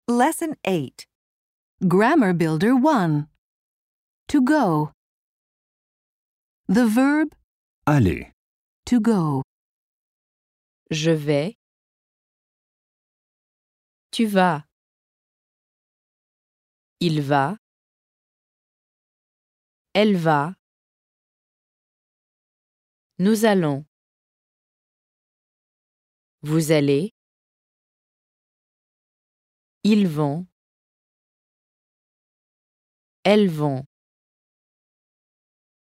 Lesson 8. Grammar Builder 1. To go. The verb Aller. to go. Je vais. Tu vas. Il va. Elle va. Nous allons. Vous allez. Ils vont. Elles vont.